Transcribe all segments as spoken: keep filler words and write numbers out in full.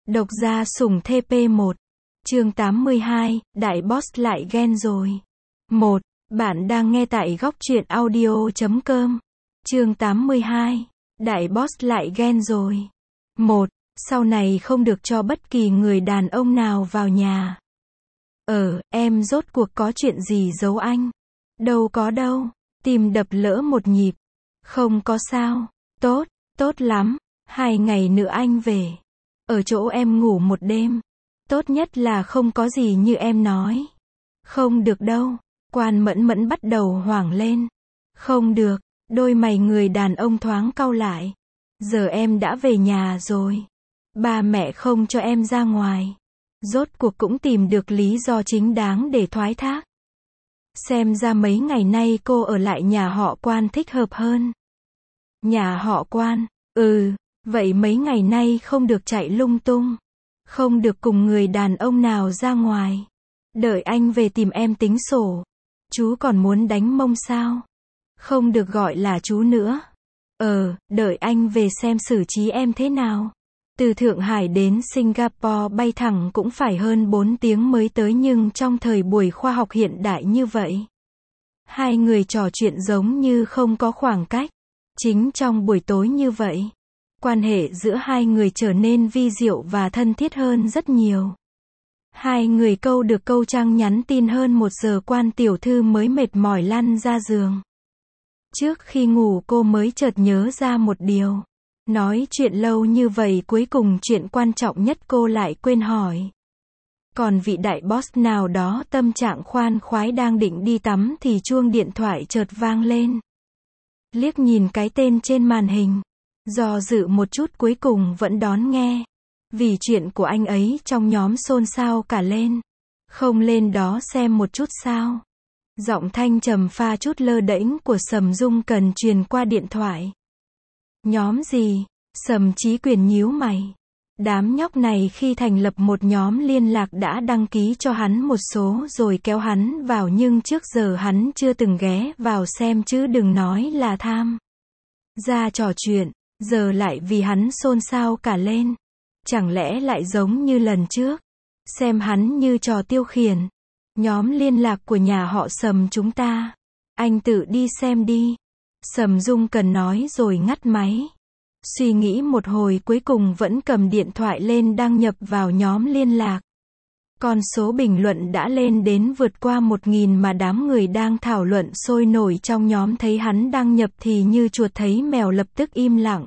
Độc gia sủng thê pê một. Chương tám mươi hai, Đại Boss lại ghen rồi. một. Bạn đang nghe tại góc truyện audio chấm com. Chương tám mươi hai, Đại Boss lại ghen rồi. một. Sau này không được cho bất kỳ người đàn ông nào vào nhà. Ờ, em rốt cuộc có chuyện gì giấu anh? Đâu có đâu. Tim đập lỡ một nhịp. Không có sao. Tốt, tốt lắm. Hai ngày nữa anh về. Ở chỗ em ngủ một đêm. Tốt nhất là không có gì như em nói. Không được đâu. Quan Mẫn Mẫn bắt đầu hoảng lên. Không được. Đôi mày người đàn ông thoáng cau lại. Giờ em đã về nhà rồi. Ba mẹ không cho em ra ngoài. Rốt cuộc cũng tìm được lý do chính đáng để thoái thác. Xem ra mấy ngày nay cô ở lại nhà họ Quan thích hợp hơn. Nhà họ Quan? Ừ, vậy mấy ngày nay không được chạy lung tung. Không được cùng người đàn ông nào ra ngoài. Đợi anh về tìm em tính sổ. Chú còn muốn đánh mông sao? Không được gọi là chú nữa. Ờ, đợi anh về xem xử trí em thế nào. Từ Thượng Hải đến Singapore bay thẳng cũng phải hơn bốn tiếng mới tới, nhưng trong thời buổi khoa học hiện đại như vậy, hai người trò chuyện giống như không có khoảng cách. Chính trong buổi tối như vậy, quan hệ giữa hai người trở nên vi diệu và thân thiết hơn rất nhiều. Hai người câu được câu trăng nhắn tin hơn một giờ, Quan tiểu thư mới mệt mỏi lăn ra giường. Trước khi ngủ cô mới chợt nhớ ra một điều. Nói chuyện lâu như vậy cuối cùng chuyện quan trọng nhất cô lại quên hỏi. Còn vị đại boss nào đó tâm trạng khoan khoái đang định đi tắm thì chuông điện thoại chợt vang lên. Liếc nhìn cái tên trên màn hình, do dự một chút cuối cùng vẫn đón nghe. Vì chuyện của anh ấy trong nhóm xôn xao cả lên. Không lên đó xem một chút sao? Giọng thanh trầm pha chút lơ đễnh của Sầm Dung Cần truyền qua điện thoại. Nhóm gì? Sầm Chí Quyền nhíu mày. Đám nhóc này khi thành lập một nhóm liên lạc đã đăng ký cho hắn một số rồi kéo hắn vào, nhưng trước giờ hắn chưa từng ghé vào xem chứ đừng nói là tham gia trò chuyện, giờ lại vì hắn xôn xao cả lên. Chẳng lẽ lại giống như lần trước, xem hắn như trò tiêu khiển. Nhóm liên lạc của nhà họ Sầm chúng ta, anh tự đi xem đi. Sầm Dung Cần nói rồi ngắt máy. Suy nghĩ một hồi cuối cùng vẫn cầm điện thoại lên đăng nhập vào nhóm liên lạc. Con số bình luận đã lên đến vượt qua một nghìn mà đám người đang thảo luận sôi nổi trong nhóm thấy hắn đăng nhập thì như chuột thấy mèo, lập tức im lặng.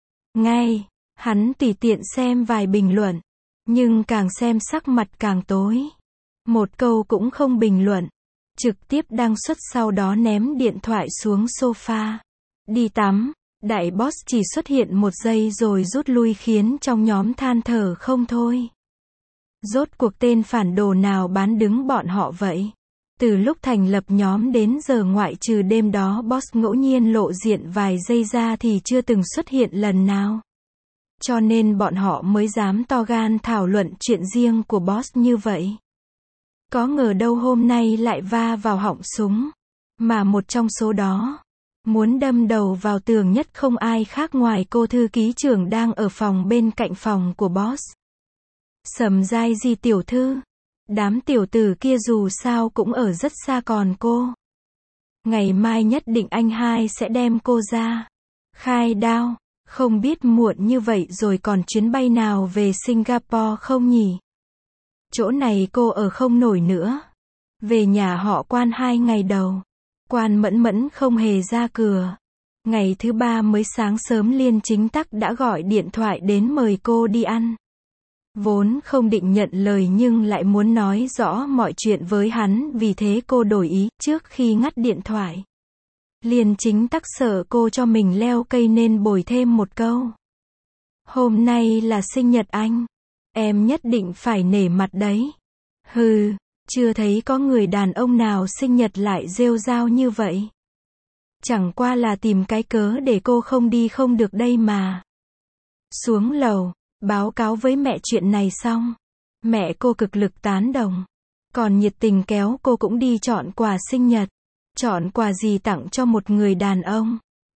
Ngay, hắn tùy tiện xem vài bình luận, nhưng càng xem sắc mặt càng tối. Một câu cũng không bình luận, trực tiếp đăng xuất, sau đó ném điện thoại xuống sofa. Đi tắm. Đại boss chỉ xuất hiện một giây rồi rút lui khiến trong nhóm than thở không thôi. Rốt cuộc tên phản đồ nào bán đứng bọn họ vậy? Từ lúc thành lập nhóm đến giờ ngoại trừ đêm đó boss ngẫu nhiên lộ diện vài giây ra thì chưa từng xuất hiện lần nào. Cho nên bọn họ mới dám to gan thảo luận chuyện riêng của boss như vậy. Có ngờ đâu hôm nay lại va vào họng súng. Mà một trong số đó muốn đâm đầu vào tường nhất không ai khác ngoài cô thư ký trưởng đang ở phòng bên cạnh phòng của boss. Sầm Giai Di tiểu thư. Đám tiểu tử kia dù sao cũng ở rất xa, còn cô. Ngày mai nhất định anh hai sẽ đem cô ra khai đao. Không biết muộn như vậy rồi còn chuyến bay nào về Singapore không nhỉ? Chỗ này cô ở không nổi nữa. Về nhà họ Quan hai ngày đầu, Quan Mẫn Mẫn không hề ra cửa. Ngày thứ ba mới sáng sớm Liên Chính Tắc đã gọi điện thoại đến mời cô đi ăn. Vốn không định nhận lời nhưng lại muốn nói rõ mọi chuyện với hắn, vì thế cô đổi ý trước khi ngắt điện thoại. Liên Chính Tắc sợ cô cho mình leo cây nên bồi thêm một câu. Hôm nay là sinh nhật anh. Em nhất định phải nể mặt đấy. Hừ, chưa thấy có người đàn ông nào sinh nhật lại rêu rao như vậy. Chẳng qua là tìm cái cớ để cô không đi không được đây mà. Xuống lầu, báo cáo với mẹ chuyện này xong. Mẹ cô cực lực tán đồng. Còn nhiệt tình kéo cô cũng đi chọn quà sinh nhật. Chọn quà gì tặng cho một người đàn ông?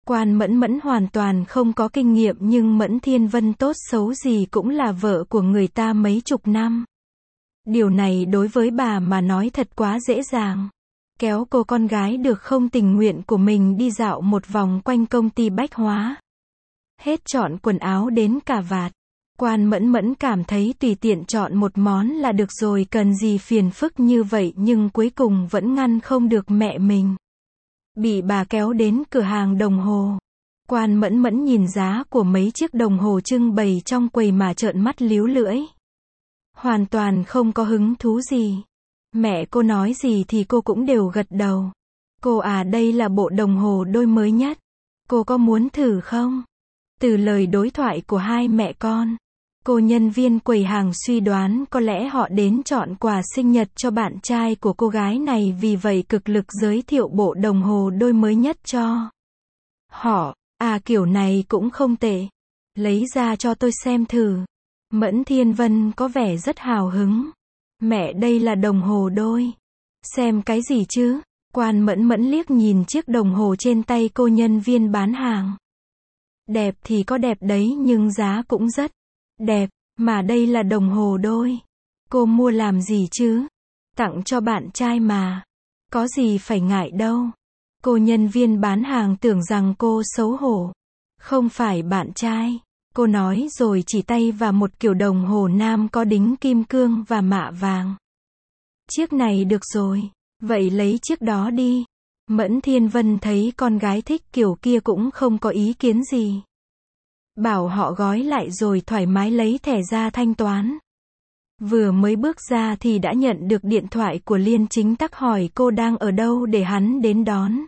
Quan Mẫn Mẫn hoàn toàn không có kinh nghiệm nhưng Mẫn Thiên Vân tốt xấu gì cũng là vợ của người ta mấy chục năm. Điều này đối với bà mà nói thật quá dễ dàng. Kéo cô con gái được không tình nguyện của mình đi dạo một vòng quanh công ty bách hóa. Hết chọn quần áo đến cà vạt. Quan Mẫn Mẫn cảm thấy tùy tiện chọn một món là được rồi, cần gì phiền phức như vậy, nhưng cuối cùng vẫn ngăn không được mẹ mình. Bị bà kéo đến cửa hàng đồng hồ. Quan Mẫn Mẫn nhìn giá của mấy chiếc đồng hồ trưng bày trong quầy mà trợn mắt líu lưỡi. Hoàn toàn không có hứng thú gì. Mẹ cô nói gì thì cô cũng đều gật đầu. Cô à, đây là bộ đồng hồ đôi mới nhất. Cô có muốn thử không? Từ lời đối thoại của hai mẹ con, cô nhân viên quầy hàng suy đoán có lẽ họ đến chọn quà sinh nhật cho bạn trai của cô gái này, vì vậy cực lực giới thiệu bộ đồng hồ đôi mới nhất cho họ. À, kiểu này cũng không tệ. Lấy ra cho tôi xem thử. Mẫn Thiên Vân có vẻ rất hào hứng. Mẹ, đây là đồng hồ đôi. Xem cái gì chứ? Quan Mẫn Mẫn liếc nhìn chiếc đồng hồ trên tay cô nhân viên bán hàng. Đẹp thì có đẹp đấy nhưng giá cũng rất đẹp, mà đây là đồng hồ đôi. Cô mua làm gì chứ? Tặng cho bạn trai mà. Có gì phải ngại đâu. Cô nhân viên bán hàng tưởng rằng cô xấu hổ. Không phải bạn trai. Cô nói rồi chỉ tay vào một kiểu đồng hồ nam có đính kim cương và mạ vàng. Chiếc này được rồi. Vậy lấy chiếc đó đi. Mẫn Thiên Vân thấy con gái thích kiểu kia cũng không có ý kiến gì. Bảo họ gói lại rồi thoải mái lấy thẻ ra thanh toán. Vừa mới bước ra thì đã nhận được điện thoại của Liên Chính Tắc hỏi cô đang ở đâu để hắn đến đón.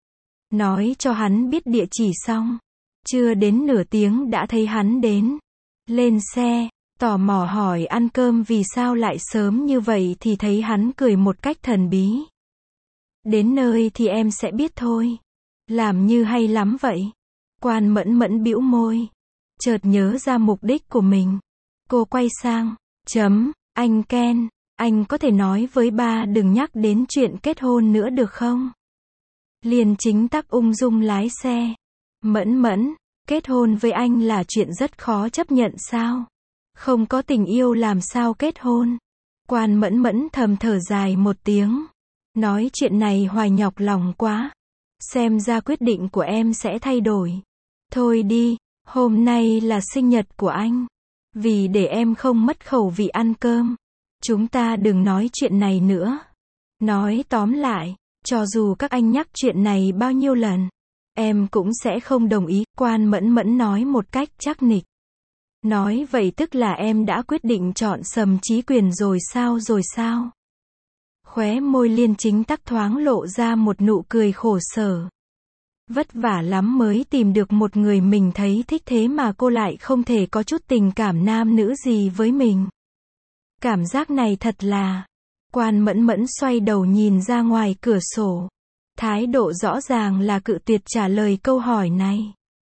Nói cho hắn biết địa chỉ xong. Chưa đến nửa tiếng đã thấy hắn đến. Lên xe, tò mò hỏi ăn cơm vì sao lại sớm như vậy thì thấy hắn cười một cách thần bí. Đến nơi thì em sẽ biết thôi. Làm như hay lắm vậy. Quan Mẫn Mẫn bĩu môi. Chợt nhớ ra mục đích của mình. Cô quay sang. Chấm, anh Ken, anh có thể nói với ba đừng nhắc đến chuyện kết hôn nữa được không? Liên Chính Tắc ung dung lái xe. Mẫn Mẫn, kết hôn với anh là chuyện rất khó chấp nhận sao? Không có tình yêu làm sao kết hôn? Quan Mẫn Mẫn thầm thở dài một tiếng. Nói chuyện này hoài nhọc lòng quá. Xem ra quyết định của em sẽ thay đổi. Thôi đi, hôm nay là sinh nhật của anh. Vì để em không mất khẩu vị ăn cơm, chúng ta đừng nói chuyện này nữa. Nói tóm lại, cho dù các anh nhắc chuyện này bao nhiêu lần, em cũng sẽ không đồng ý. Quan Mẫn Mẫn nói một cách chắc nịch. Nói vậy tức là em đã quyết định chọn Sầm Chí Quyền rồi sao rồi sao? Khóe môi Liên Chính Tắc thoáng lộ ra một nụ cười khổ sở. Vất vả lắm mới tìm được một người mình thấy thích, thế mà cô lại không thể có chút tình cảm nam nữ gì với mình. Cảm giác này thật là... Quan Mẫn Mẫn xoay đầu nhìn ra ngoài cửa sổ. Thái độ rõ ràng là cự tuyệt trả lời câu hỏi này.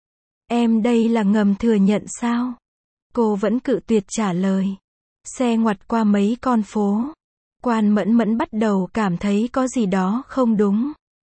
Em đây là ngầm thừa nhận sao? Cô vẫn cự tuyệt trả lời. Xe ngoặt qua mấy con phố. Quan Mẫn Mẫn bắt đầu cảm thấy có gì đó không đúng.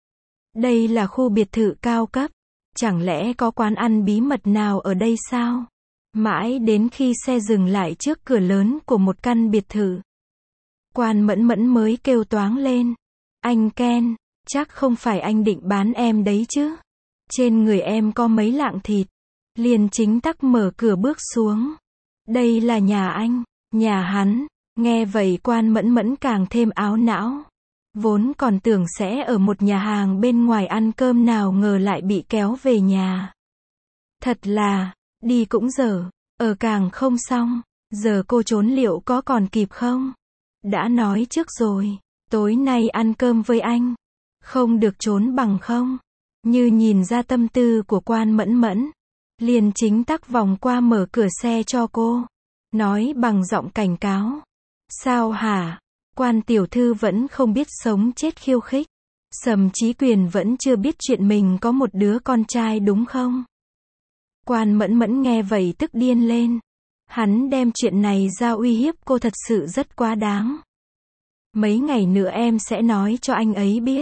Đây là khu biệt thự cao cấp. Chẳng lẽ có quán ăn bí mật nào ở đây sao? Mãi đến khi xe dừng lại trước cửa lớn của một căn biệt thự, Quan Mẫn Mẫn mới kêu toáng lên. Anh Ken, chắc không phải anh định bán em đấy chứ? Trên người em có mấy lạng thịt. Liên Chính Tắc mở cửa bước xuống. Đây là nhà anh, nhà hắn. Nghe vậy Quan Mẫn Mẫn càng thêm áo não. Vốn còn tưởng sẽ ở một nhà hàng bên ngoài ăn cơm, nào ngờ lại bị kéo về nhà. Thật là, đi cũng dở, ở càng không xong. Giờ cô trốn liệu có còn kịp không? Đã nói trước rồi, tối nay ăn cơm với anh. Không được trốn bằng không? Như nhìn ra tâm tư của Quan Mẫn Mẫn, Liên Chính Tắc vòng qua mở cửa xe cho cô. Nói bằng giọng cảnh cáo. Sao hả? Quan tiểu thư vẫn không biết sống chết khiêu khích. Sầm Chí Quyền vẫn chưa biết chuyện mình có một đứa con trai đúng không? Quan Mẫn Mẫn nghe vậy tức điên lên. Hắn đem chuyện này ra uy hiếp cô thật sự rất quá đáng. Mấy ngày nữa em sẽ nói cho anh ấy biết.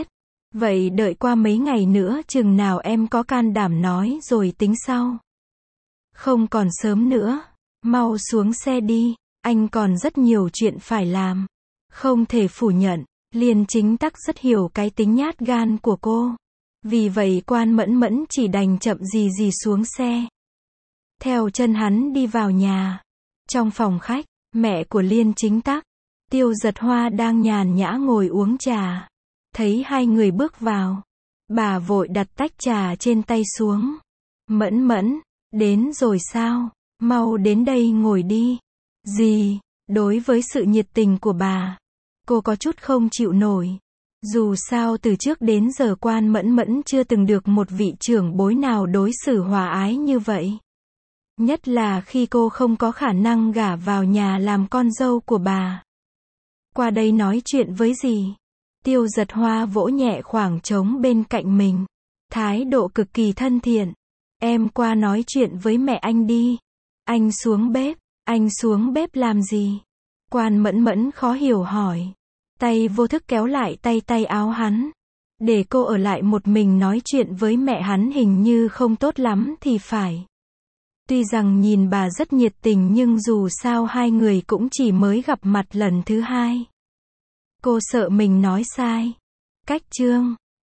Vậy đợi qua mấy ngày nữa chừng nào em có can đảm nói rồi tính sau. Không còn sớm nữa. Mau xuống xe đi. Anh còn rất nhiều chuyện phải làm. Không thể phủ nhận, Liên Chính Tắc rất hiểu cái tính nhát gan của cô. Vì vậy Quan Mẫn Mẫn chỉ đành chậm gì gì xuống xe. Theo chân hắn đi vào nhà. Trong phòng khách, mẹ của Liên Chính Tắc, Tiêu Giật Hoa đang nhàn nhã ngồi uống trà. Thấy hai người bước vào, bà vội đặt tách trà trên tay xuống. Mẫn Mẫn, đến rồi sao? Mau đến đây ngồi đi. Gì? Đối với sự nhiệt tình của bà, cô có chút không chịu nổi. Dù sao từ trước đến giờ Quan Mẫn Mẫn chưa từng được một vị trưởng bối nào đối xử hòa ái như vậy. Nhất là khi cô không có khả năng gả vào nhà làm con dâu của bà. Qua đây nói chuyện với gì? Tiêu Giật Hoa vỗ nhẹ khoảng trống bên cạnh mình. Thái độ cực kỳ thân thiện. Em qua nói chuyện với mẹ anh đi. Anh xuống bếp. Anh xuống bếp làm gì? Quan Mẫn Mẫn khó hiểu hỏi. Tay vô thức kéo lại tay tay áo hắn. Để cô ở lại một mình nói chuyện với mẹ hắn hình như không tốt lắm thì phải. Tuy rằng nhìn bà rất nhiệt tình nhưng dù sao hai người cũng chỉ mới gặp mặt lần thứ hai. Cô sợ mình nói sai. Cách chương